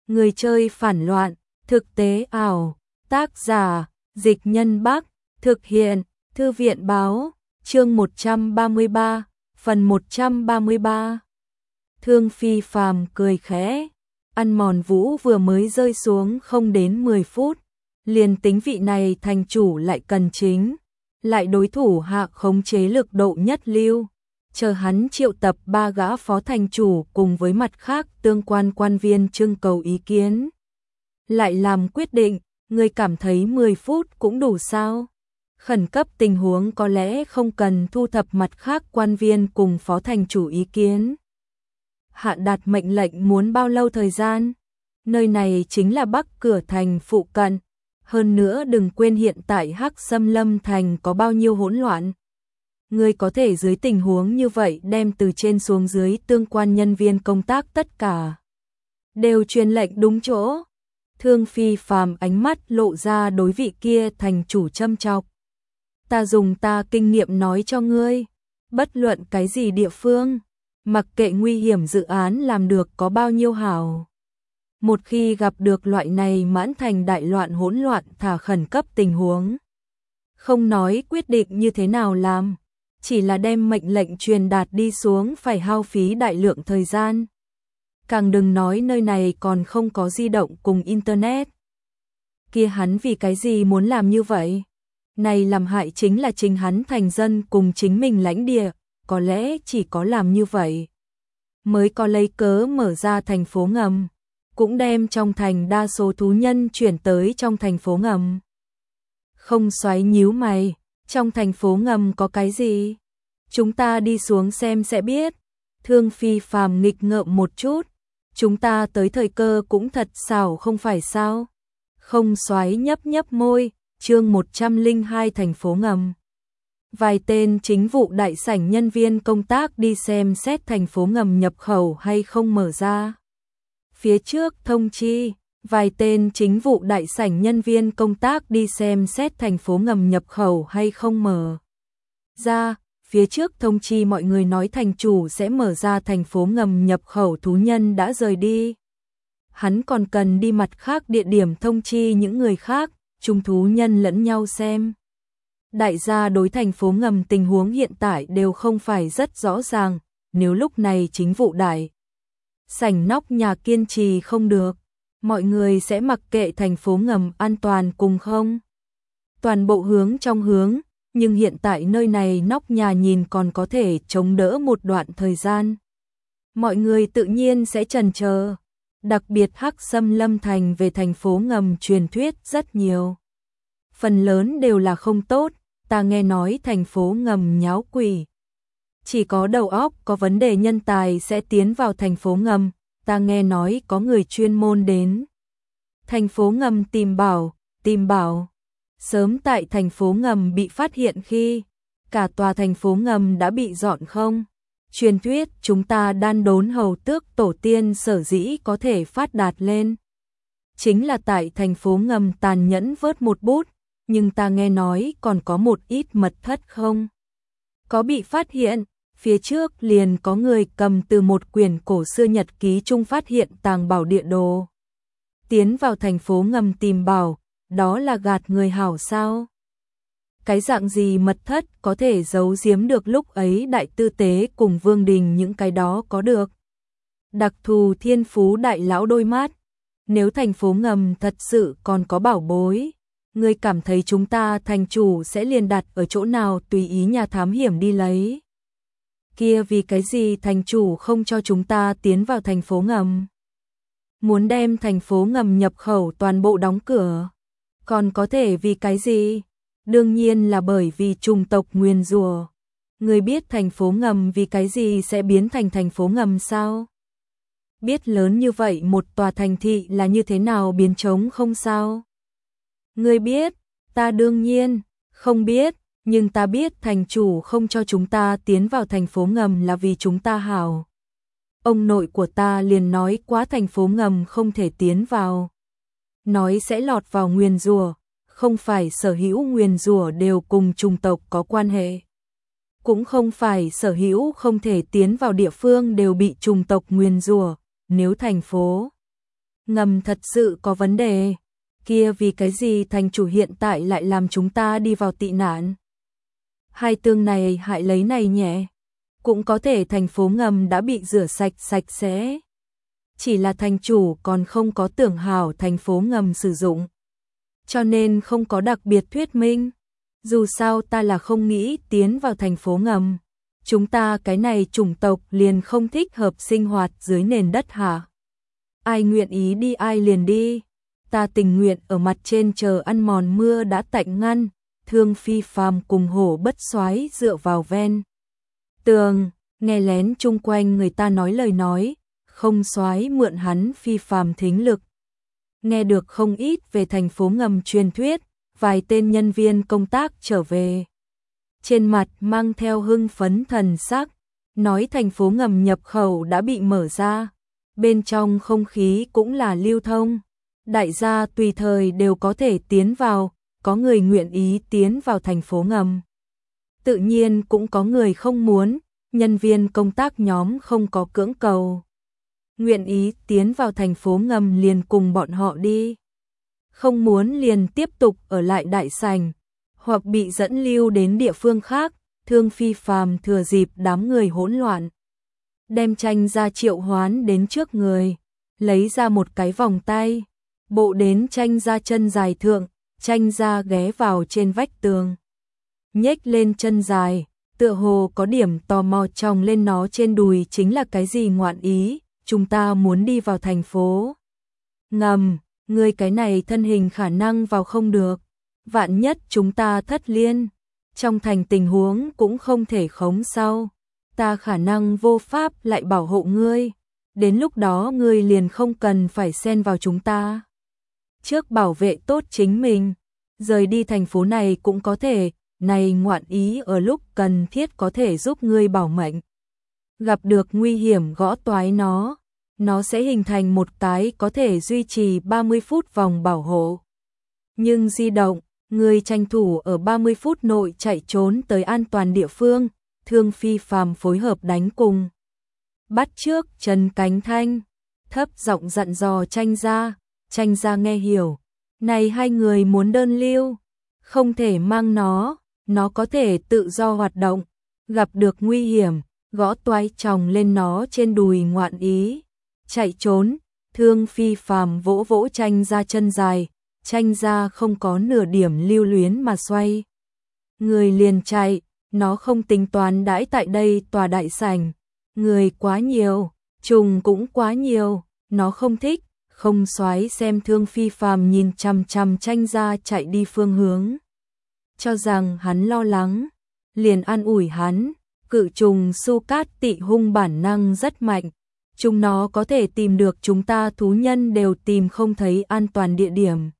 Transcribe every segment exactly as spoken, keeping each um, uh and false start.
Người chơi phản loạn, thực tế ảo, tác giả, Dịch Nhân Bắc, thực hiện, Thư viện báo, chương một trăm ba mươi ba, phần một trăm ba mươi ba. Thương Phi Phàm cười khẽ, ăn mòn vũ vừa mới rơi xuống không đến mười phút, liền tính vị này thành chủ lại cần chính, lại đối thủ hạ khống chế lực độ nhất lưu. Chờ hắn triệu tập ba gã phó thành chủ cùng với mặt khác tương quan quan viên trưng cầu ý kiến. Lại làm quyết định, người cảm thấy mười phút cũng đủ sao? Khẩn cấp tình huống có lẽ không cần thu thập mặt khác quan viên cùng phó thành chủ ý kiến. Hạ đạt mệnh lệnh muốn bao lâu thời gian? Nơi này chính là Bắc cửa thành phụ cận. Hơn nữa đừng quên hiện tại Hắc Xâm Lâm thành có bao nhiêu hỗn loạn. Người có thể dưới tình huống như vậy đem từ trên xuống dưới tương quan nhân viên công tác tất cả đều truyền lệnh đúng chỗ. Thương Phi Phàm ánh mắt lộ ra đối vị kia thành chủ châm chọc. Ta dùng ta kinh nghiệm nói cho ngươi, bất luận cái gì địa phương, mặc kệ nguy hiểm dự án làm được có bao nhiêu hảo. Một khi gặp được loại này mãn thành đại loạn hỗn loạn thả khẩn cấp tình huống, không nói quyết định như thế nào làm, chỉ là đem mệnh lệnh truyền đạt đi xuống phải hao phí đại lượng thời gian. Càng đừng nói nơi này còn không có di động cùng internet. Kia hắn vì cái gì muốn làm như vậy? Này làm hại chính là chính hắn thành dân cùng chính mình lãnh địa, có lẽ chỉ có làm như vậy mới có lấy cớ mở ra thành phố ngầm, cũng đem trong thành đa số thú nhân chuyển tới trong thành phố ngầm. Không xoáy nhíu mày, trong thành phố ngầm có cái gì? Chúng ta đi xuống xem sẽ biết. Thương Phi Phàm nghịch ngợm một chút, chúng ta tới thời cơ cũng thật xảo không phải sao? Không xoáy nhấp nhấp môi, chương một trăm lẻ hai thành phố ngầm. Vài tên chính vụ đại sảnh nhân viên công tác đi xem xét thành phố ngầm nhập khẩu hay không mở ra. Phía trước thông chi, vài tên chính vụ đại sảnh nhân viên công tác đi xem xét thành phố ngầm nhập khẩu hay không mở ra. Phía trước thông chi mọi người nói thành chủ sẽ mở ra thành phố ngầm nhập khẩu thú nhân đã rời đi. Hắn còn cần đi mặt khác địa điểm thông chi những người khác, chung thú nhân lẫn nhau xem. Đại gia đối thành phố ngầm tình huống hiện tại đều không phải rất rõ ràng, nếu lúc này chính vụ đại sảnh nóc nhà kiên trì không được, mọi người sẽ mặc kệ thành phố ngầm an toàn cùng không? Toàn bộ hướng trong hướng, nhưng hiện tại nơi này nóc nhà nhìn còn có thể chống đỡ một đoạn thời gian. Mọi người tự nhiên sẽ chần chờ, đặc biệt Hắc Xâm Lâm thành về thành phố ngầm truyền thuyết rất nhiều. Phần lớn đều là không tốt, ta nghe nói thành phố ngầm nháo quỷ. Chỉ có đầu óc có vấn đề nhân tài sẽ tiến vào thành phố ngầm, ta nghe nói có người chuyên môn đến thành phố ngầm tìm bảo, tìm bảo. Sớm tại thành phố ngầm bị phát hiện khi cả tòa thành phố ngầm đã bị dọn không. Truyền thuyết chúng ta đan đốn hầu tước tổ tiên sở dĩ có thể phát đạt lên, chính là tại thành phố ngầm tàn nhẫn vớt một bút, nhưng ta nghe nói còn có một ít mật thất không có bị phát hiện. Phía trước liền có người cầm từ một quyển cổ xưa nhật ký chung phát hiện tàng bảo địa đồ, tiến vào thành phố ngầm tìm bảo, đó là gạt người hảo sao? Cái dạng gì mật thất có thể giấu giếm được lúc ấy đại tư tế cùng vương đình những cái đó có được? Đặc thù thiên phú đại lão đôi mắt, nếu thành phố ngầm thật sự còn có bảo bối, ngươi cảm thấy chúng ta thành chủ sẽ liền đặt ở chỗ nào tùy ý nhà thám hiểm đi lấy? Kia vì cái gì thành chủ không cho chúng ta tiến vào thành phố ngầm? Muốn đem thành phố ngầm nhập khẩu toàn bộ đóng cửa? Còn có thể vì cái gì? Đương nhiên là bởi vì chủng tộc nguyền rủa. Người biết thành phố ngầm vì cái gì sẽ biến thành thành phố ngầm sao? Biết lớn như vậy một tòa thành thị là như thế nào biến trống không sao? Người biết, ta đương nhiên không biết, nhưng ta biết thành chủ không cho chúng ta tiến vào thành phố ngầm là vì chúng ta hảo. Ông nội của ta liền nói quá thành phố ngầm không thể tiến vào, nói sẽ lọt vào nguyền rủa, không phải sở hữu nguyền rủa đều cùng chủng tộc có quan hệ. Cũng không phải sở hữu không thể tiến vào địa phương đều bị chủng tộc nguyền rủa, nếu thành phố ngầm thật sự có vấn đề. Kia vì cái gì thành chủ hiện tại lại làm chúng ta đi vào tị nạn? Hai tương này hại lấy này nhẹ. Cũng có thể thành phố ngầm đã bị rửa sạch sạch sẽ. Chỉ là thành chủ còn không có tưởng hảo thành phố ngầm sử dụng. Cho nên không có đặc biệt thuyết minh. Dù sao ta là không nghĩ tiến vào thành phố ngầm. Chúng ta cái này chủng tộc liền không thích hợp sinh hoạt dưới nền đất hả? Ai nguyện ý đi ai liền đi. Ta tình nguyện ở mặt trên chờ ăn mòn mưa đã tạnh ngăn. Thương Phi Phàm cùng Hổ Bất Soái dựa vào ven tường, nghe lén chung quanh người ta nói lời nói, không Soái mượn hắn Phi Phàm thính lực. Nghe được không ít về thành phố ngầm truyền thuyết, vài tên nhân viên công tác trở về. Trên mặt mang theo hưng phấn thần sắc, nói thành phố ngầm nhập khẩu đã bị mở ra, bên trong không khí cũng là lưu thông. Đại gia tùy thời đều có thể tiến vào, có người nguyện ý tiến vào thành phố ngầm. Tự nhiên cũng có người không muốn, nhân viên công tác nhóm không có cưỡng cầu. Nguyện ý tiến vào thành phố ngầm liền cùng bọn họ đi. Không muốn liền tiếp tục ở lại đại sảnh, hoặc bị dẫn lưu đến địa phương khác. Thương Phi Phàm thừa dịp đám người hỗn loạn, đem Tranh Gia triệu hoán đến trước người, lấy ra một cái vòng tay, bộ đến Tranh Gia chân dài thượng. Tranh Gia ghé vào trên vách tường, nhếch lên chân dài, tựa hồ có điểm tò mò tròng lên nó trên đùi chính là cái gì ngoạn ý. Chúng ta muốn đi vào thành phố ngầm, ngươi cái này thân hình khả năng vào không được. Vạn nhất chúng ta thất liên, trong thành tình huống cũng không thể khống sau. Ta khả năng vô pháp lại bảo hộ ngươi. Đến lúc đó ngươi liền không cần phải xen vào chúng ta. Trước bảo vệ tốt chính mình, rời đi thành phố này cũng có thể, này ngoạn ý ở lúc cần thiết có thể giúp ngươi bảo mệnh. Gặp được nguy hiểm gõ toái nó, nó sẽ hình thành một cái có thể duy trì ba mươi phút vòng bảo hộ. Nhưng di động, ngươi tranh thủ ở ba mươi phút nội chạy trốn tới an toàn địa phương. Thương Phi Phàm phối hợp đánh cùng. Bắt trước Trần Cánh Thanh, thấp giọng dặn dò Tranh Gia. Tranh Gia nghe hiểu, này hai người muốn đơn lưu, không thể mang nó, nó có thể tự do hoạt động, gặp được nguy hiểm, gõ toái chồng lên nó trên đùi ngoạn ý, chạy trốn. Thương Phi Phàm vỗ vỗ Tranh Gia chân dài, Tranh Gia không có nửa điểm lưu luyến mà xoay. Người liền chạy, nó không tính toán đãi tại đây tòa đại sảnh, người quá nhiều, trùng cũng quá nhiều, nó không thích. Không Soái xem Thương Phi Phàm nhìn chằm chằm Tranh Gia chạy đi phương hướng, cho rằng hắn lo lắng, liền an ủi hắn. Cự trùng Su Cát Tị hung bản năng rất mạnh, chúng nó có thể tìm được chúng ta thú nhân đều tìm không thấy an toàn địa điểm.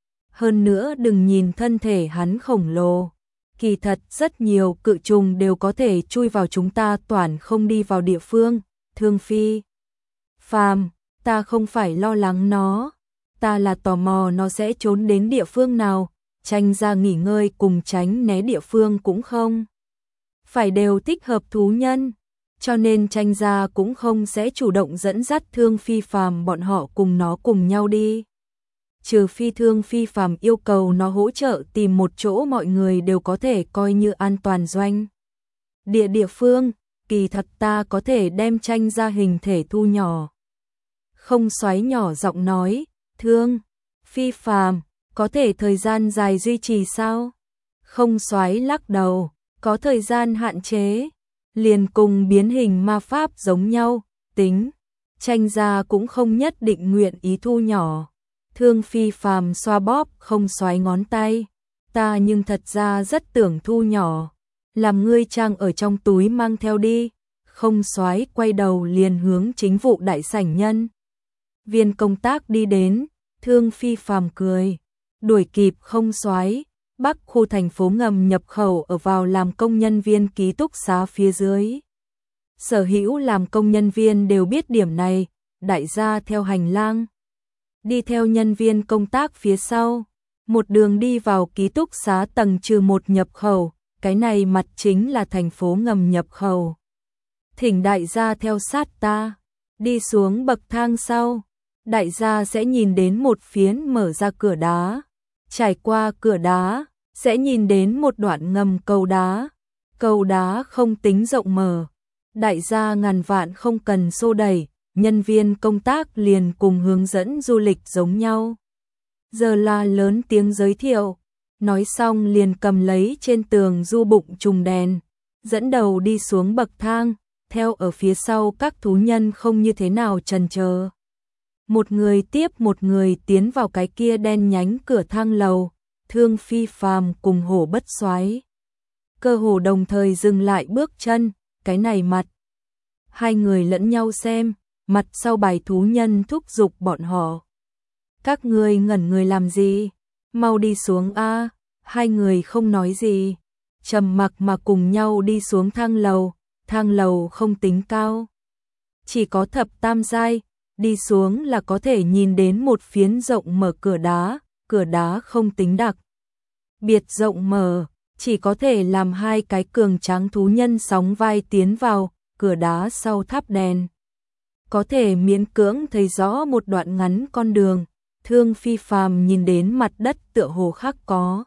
Hơn nữa đừng nhìn thân thể hắn khổng lồ, kỳ thật rất nhiều cự trùng đều có thể chui vào chúng ta toàn không đi vào địa phương. Thương Phi Phàm, ta không phải lo lắng nó, ta là tò mò nó sẽ trốn đến địa phương nào. Tranh Gia nghỉ ngơi cùng tránh né địa phương cũng không phải đều thích hợp thú nhân, cho nên Tranh Gia cũng không sẽ chủ động dẫn dắt Thương Phi Phàm bọn họ cùng nó cùng nhau đi. Trừ phi Thương Phi Phàm yêu cầu nó hỗ trợ tìm một chỗ mọi người đều có thể coi như an toàn doanh địa địa phương, kỳ thật ta có thể đem Tranh Gia hình thể thu nhỏ. Không Soái nhỏ giọng nói, Thương Phi Phàm, có thể thời gian dài duy trì sao? Không Soái lắc đầu, có thời gian hạn chế, liền cùng biến hình ma pháp giống nhau, tính. Tranh Gia cũng không nhất định nguyện ý thu nhỏ. Thương Phi Phàm xoa bóp Không Soái ngón tay, ta nhưng thật ra rất tưởng thu nhỏ, làm ngươi trang ở trong túi mang theo đi. Không Soái quay đầu liền hướng chính vụ đại sảnh nhân viên công tác đi đến. Thương Phi Phàm cười, đuổi kịp Không Soái. Bắc khu thành phố ngầm nhập khẩu ở vào làm công nhân viên ký túc xá phía dưới. Sở hữu làm công nhân viên đều biết điểm này, đại gia theo hành lang, đi theo nhân viên công tác phía sau, một đường đi vào ký túc xá tầng trừ một nhập khẩu, cái này mặt chính là thành phố ngầm nhập khẩu. Thỉnh đại gia theo sát ta, đi xuống bậc thang sau, đại gia sẽ nhìn đến một phiến mở ra cửa đá. Trải qua cửa đá, sẽ nhìn đến một đoạn ngầm cầu đá. Cầu đá không tính rộng mở. Đại gia ngàn vạn không cần xô đẩy, nhân viên công tác liền cùng hướng dẫn du lịch giống nhau. Giờ là lớn tiếng giới thiệu, nói xong liền cầm lấy trên tường du bụng trùng đèn, dẫn đầu đi xuống bậc thang, theo ở phía sau các thú nhân không như thế nào chần chờ. Một người tiếp một người tiến vào cái kia đen nhánh cửa thang lầu, Thương Phi Phàm cùng Hổ Bất Soái cơ hồ đồng thời dừng lại bước chân, cái này mặt. Hai người lẫn nhau xem, mặt sau bài thú nhân thúc giục bọn họ. Các người ngẩn người làm gì? Mau đi xuống a. Hai người không nói gì, trầm mặc mà cùng nhau đi xuống thang lầu, thang lầu không tính cao. Chỉ có thập tam giai, đi xuống là có thể nhìn đến một phiến rộng mở cửa đá, cửa đá không tính đặc biệt rộng mở, chỉ có thể làm hai cái cường tráng thú nhân sóng vai tiến vào, cửa đá sau tháp đèn. Có thể miễn cưỡng thấy rõ một đoạn ngắn con đường, Thương Phi Phàm nhìn đến mặt đất tựa hồ khắc có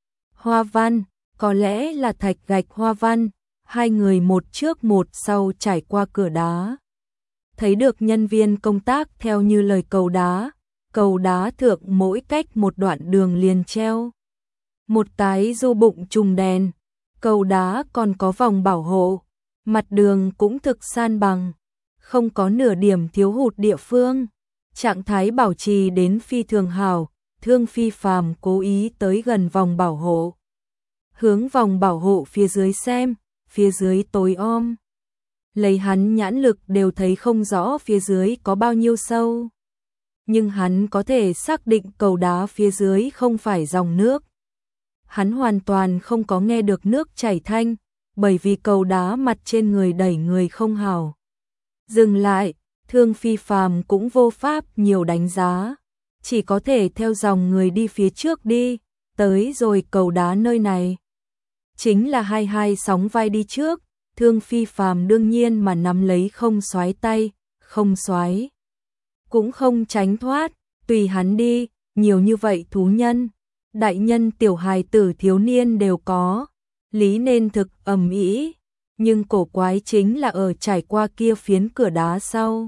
hoa văn, có lẽ là thạch gạch hoa văn, hai người một trước một sau trải qua cửa đá. Thấy được nhân viên công tác theo như lời cầu đá, cầu đá thượng mỗi cách một đoạn đường liền treo một cái du bụng trùng đèn, cầu đá còn có vòng bảo hộ, mặt đường cũng thực san bằng, không có nửa điểm thiếu hụt địa phương, trạng thái bảo trì đến phi thường hảo. Thương Phi Phàm cố ý tới gần vòng bảo hộ, hướng vòng bảo hộ phía dưới xem, phía dưới tối om. Lấy hắn nhãn lực đều thấy không rõ phía dưới có bao nhiêu sâu. Nhưng hắn có thể xác định cầu đá phía dưới không phải dòng nước. Hắn hoàn toàn không có nghe được nước chảy thanh, bởi vì cầu đá mặt trên người đẩy người không hảo. Dừng lại, Thương Phi Phàm cũng vô pháp nhiều đánh giá, chỉ có thể theo dòng người đi phía trước đi, tới rồi cầu đá nơi này. Chính là hai hai sóng vai đi trước, Thương Phi Phàm đương nhiên mà nắm lấy không xoái tay, không xoái. Cũng không tránh thoát, tùy hắn đi, nhiều như vậy thú nhân. Đại nhân tiểu hài tử thiếu niên đều có, lý nên thực ầm ĩ, nhưng cổ quái chính là ở trải qua kia phiến cửa đá sau.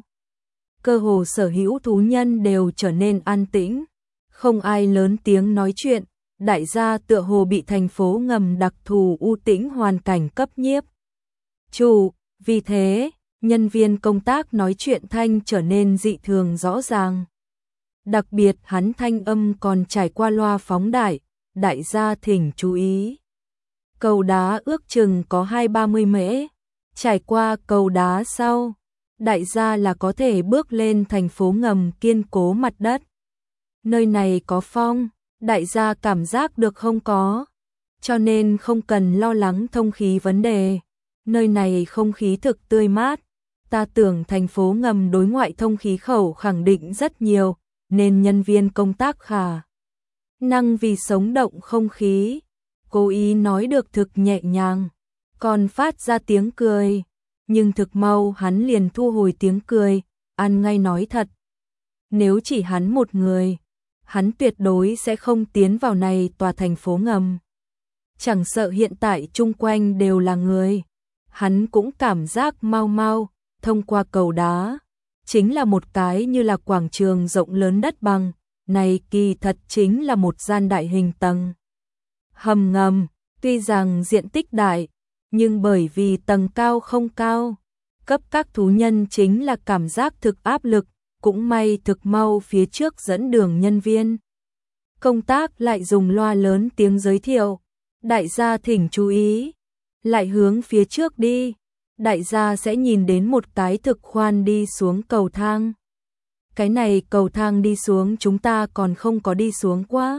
Cơ hồ sở hữu thú nhân đều trở nên an tĩnh, không ai lớn tiếng nói chuyện, đại gia tựa hồ bị thành phố ngầm đặc thù u tĩnh hoàn cảnh cấp nhiếp. Chủ, vì thế, nhân viên công tác nói chuyện thanh trở nên dị thường rõ ràng. Đặc biệt hắn thanh âm còn trải qua loa phóng đại, đại gia thỉnh chú ý. Cầu đá ước chừng có hai ba mươi mễ, trải qua cầu đá sau, đại gia là có thể bước lên thành phố ngầm kiên cố mặt đất. Nơi này có phong, đại gia cảm giác được không có, cho nên không cần lo lắng thông khí vấn đề. Nơi này không khí thực tươi mát, ta tưởng thành phố ngầm đối ngoại thông khí khẩu khẳng định rất nhiều, nên nhân viên công tác khả năng vì sống động không khí, cố ý nói được thực nhẹ nhàng, còn phát ra tiếng cười, nhưng thực mau hắn liền thu hồi tiếng cười, ăn ngay nói thật. Nếu chỉ hắn một người, hắn tuyệt đối sẽ không tiến vào này tòa thành phố ngầm. Chẳng sợ hiện tại chung quanh đều là người, hắn cũng cảm giác mau mau, thông qua cầu đá. Chính là một cái như là quảng trường rộng lớn đất bằng, này kỳ thật chính là một gian đại hình tầng hầm ngầm, tuy rằng diện tích đại, nhưng bởi vì tầng cao không cao, cấp các thú nhân chính là cảm giác thực áp lực, cũng may thực mau phía trước dẫn đường nhân viên. Công tác lại dùng loa lớn tiếng giới thiệu, đại gia thỉnh chú ý, lại hướng phía trước đi. Đại gia sẽ nhìn đến một cái thực khoan đi xuống cầu thang. Cái này cầu thang đi xuống chúng ta còn không có đi xuống quá.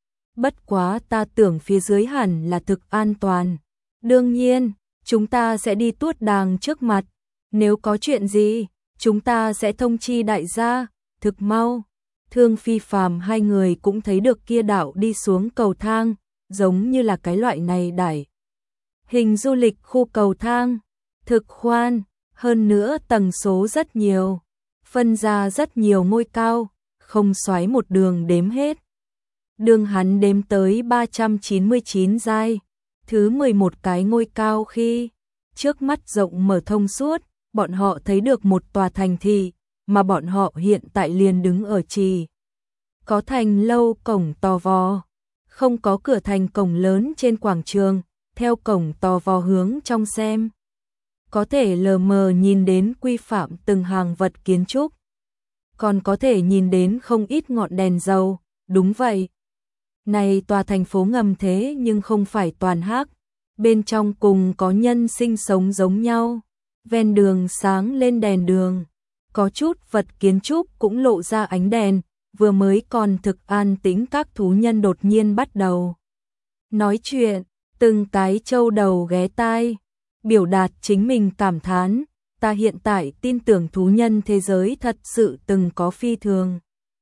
Bất quá ta tưởng phía dưới hẳn là thực an toàn. Đương nhiên, chúng ta sẽ đi tuốt đàng trước mặt. Nếu có chuyện gì, chúng ta sẽ thông chi đại gia, thực mau. Thương Phi Phàm hai người cũng thấy được kia đạo đi xuống cầu thang, giống như là cái loại này đẩy. Hình du lịch khu cầu thang. Thực khoan, hơn nữa tầng số rất nhiều. phân ra rất nhiều ngôi cao, không xoáy một đường đếm hết. Đường hắn đếm tới ba trăm chín mươi chín giai, thứ mười một cái ngôi cao khi trước mắt rộng mở thông suốt, bọn họ thấy được một tòa thành thị, mà bọn họ hiện tại liền đứng ở trì. Có thành lâu cổng to vò, không có cửa thành cổng lớn trên quảng trường, theo cổng to vò hướng trong xem. Có thể lờ mờ nhìn đến quy phạm từng hàng vật kiến trúc. Còn có thể nhìn đến không ít ngọn đèn dầu, đúng vậy. Này tòa thành phố ngầm thế nhưng không phải toàn hắc, bên trong cùng có nhân sinh sống giống nhau. Ven đường sáng lên đèn đường, có chút vật kiến trúc cũng lộ ra ánh đèn, vừa mới còn thực an tĩnh các thú nhân đột nhiên bắt đầu nói chuyện, từng cái trâu đầu ghé tai, biểu đạt chính mình cảm thán, ta hiện tại tin tưởng thú nhân thế giới thật sự từng có phi thường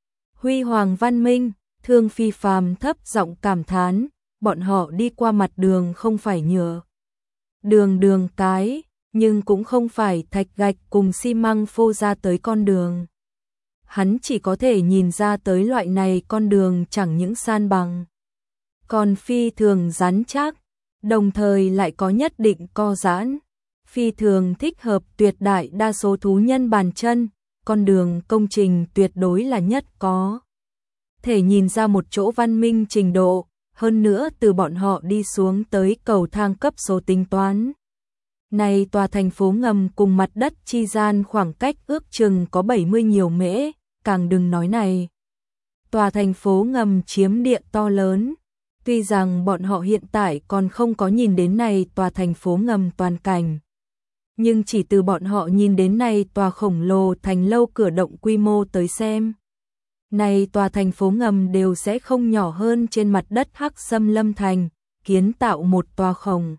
huy hoàng văn minh. Thương Phi Phàm thấp giọng cảm thán, bọn họ đi qua mặt đường không phải nhựa đường đường cái, nhưng cũng không phải thạch gạch cùng xi măng phô ra tới con đường. Hắn chỉ có thể nhìn ra tới loại này con đường chẳng những san bằng, còn phi thường rắn chắc, đồng thời lại có nhất định co giãn, phi thường thích hợp tuyệt đại đa số thú nhân bàn chân, con đường công trình tuyệt đối là nhất có thể nhìn ra một chỗ văn minh trình độ, hơn nữa từ bọn họ đi xuống tới cầu thang cấp số tính toán. Này tòa thành phố ngầm cùng mặt đất chi gian khoảng cách ước chừng có bảy mươi nhiều mễ, càng đừng nói này. Tòa thành phố ngầm chiếm địa to lớn, tuy rằng bọn họ hiện tại còn không có nhìn đến này tòa thành phố ngầm toàn cảnh. Nhưng chỉ từ bọn họ nhìn đến này tòa khổng lồ thành lâu cửa động quy mô tới xem. Này tòa thành phố ngầm đều sẽ không nhỏ hơn trên mặt đất Hắc Xâm Lâm Thành, kiến tạo một tòa khổng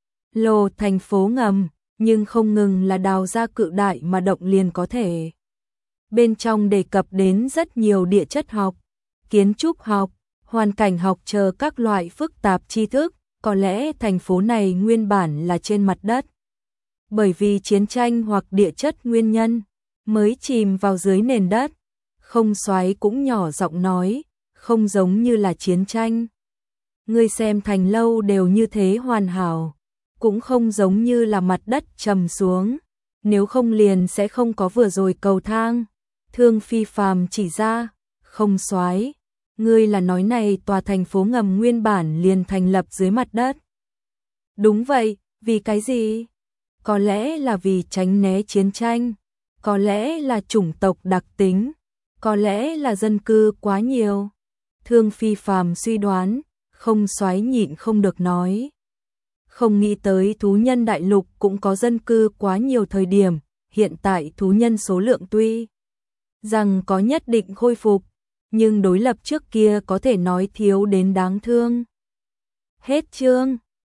lồ thành phố ngầm, nhưng không ngừng là đào ra cự đại mà động liền có thể. Bên trong đề cập đến rất nhiều địa chất học, kiến trúc học, hoàn cảnh học chờ các loại phức tạp tri thức, có lẽ thành phố này nguyên bản là trên mặt đất. Bởi vì chiến tranh hoặc địa chất nguyên nhân, mới chìm vào dưới nền đất. Không xoáy cũng nhỏ giọng nói, không giống như là chiến tranh. Ngươi xem thành lâu đều như thế hoàn hảo, cũng không giống như là mặt đất trầm xuống, nếu không liền sẽ không có vừa rồi cầu thang. Thương Phi Phàm chỉ ra, không xoáy, ngươi là nói này tòa thành phố ngầm nguyên bản liền thành lập dưới mặt đất. Đúng vậy, vì cái gì? Có lẽ là vì tránh né chiến tranh, có lẽ là chủng tộc đặc tính, có lẽ là dân cư quá nhiều. Thương Phi Phàm suy đoán, không xoáy nhịn không được nói. Không nghĩ tới thú nhân đại lục cũng có dân cư quá nhiều thời điểm, hiện tại thú nhân số lượng tuy rằng có nhất định khôi phục, nhưng đối lập trước kia có thể nói thiếu đến đáng thương. Hết chương.